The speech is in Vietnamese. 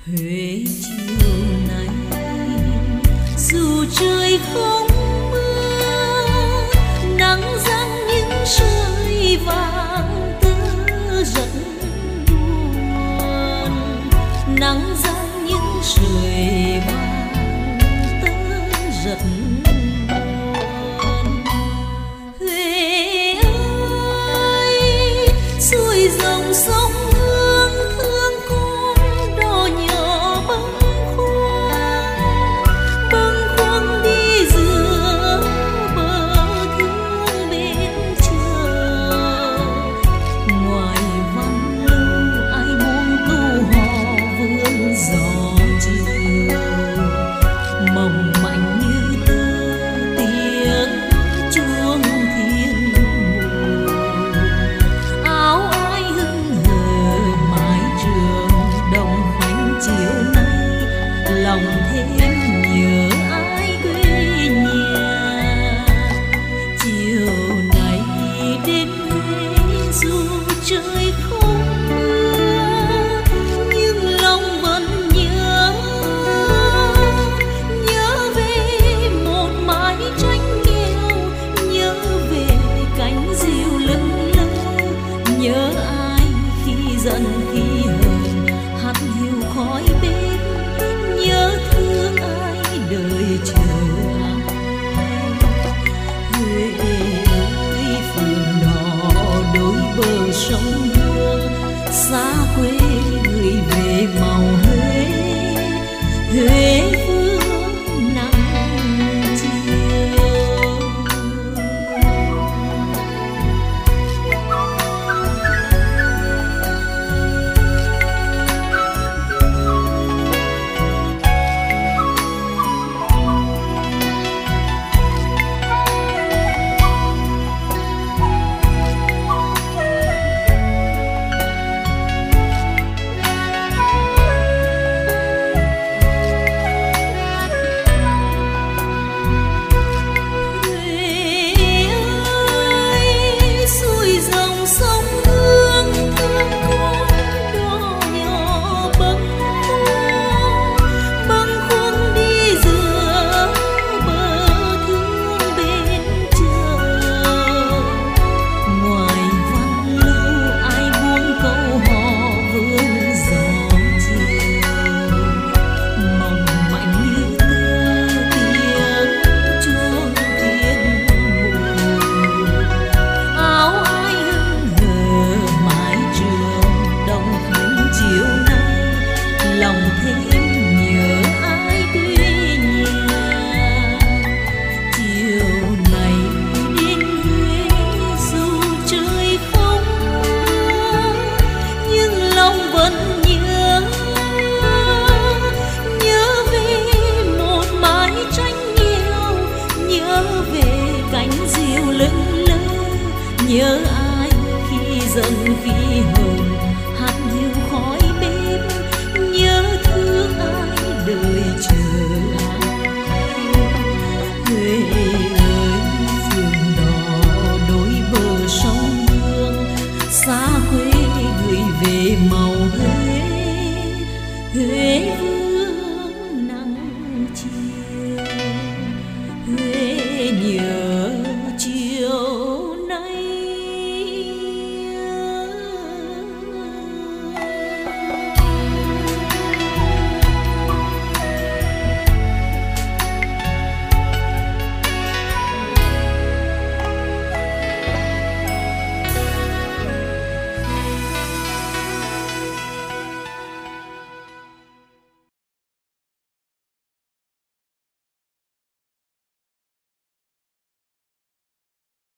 Huế chiều nay dù trời không mưa, nắng giăng những sợi vàng tơ rất buồn, nắng giăng những sợi vàng tơ rất buồn. Huế ơi, xuôi dòng sông hương thương con đò nhỏ bâng khuâng đi giữa bờ thương bên chờ. Ngoài văn lâu ai buông câu hò vương gió chiều, mỏng manh như tơ tiếng chuông thiên mùa. Áo ai hững hờ mái trường đồng khánh chiều nay, lòng thêm nhớ ai quê nhà. Chiều nay đến Huế dù trời không mưa, nhưng lòng vẫn nhớ về một mái tranh nghèo, nhớ về cánh diều lững lơ, nhớ ai khi giận khi hờn hắt hiu khói bếp, nhớ thương ai đời chờ ai. Huế ơi, phường đỏ đôi bờ sông Hương, xa quê gửi về màu Huế. Huế phương nắng chiều. Lòng thêm nhớ ai quê nhà. Chiều này đến Huế dù trời không mưa, nhưng lòng vẫn nhớ về một mái tranh nghèo, nhớ về cánh diều lững lơ, nhớ ai khi giận khi hờn hắt hiu khói bếp, nhớ thương ai đời chờ ai. Huế ơi, phường đỏ đôi bờ sông Hương, xa quê gửi về màu Huế. Huế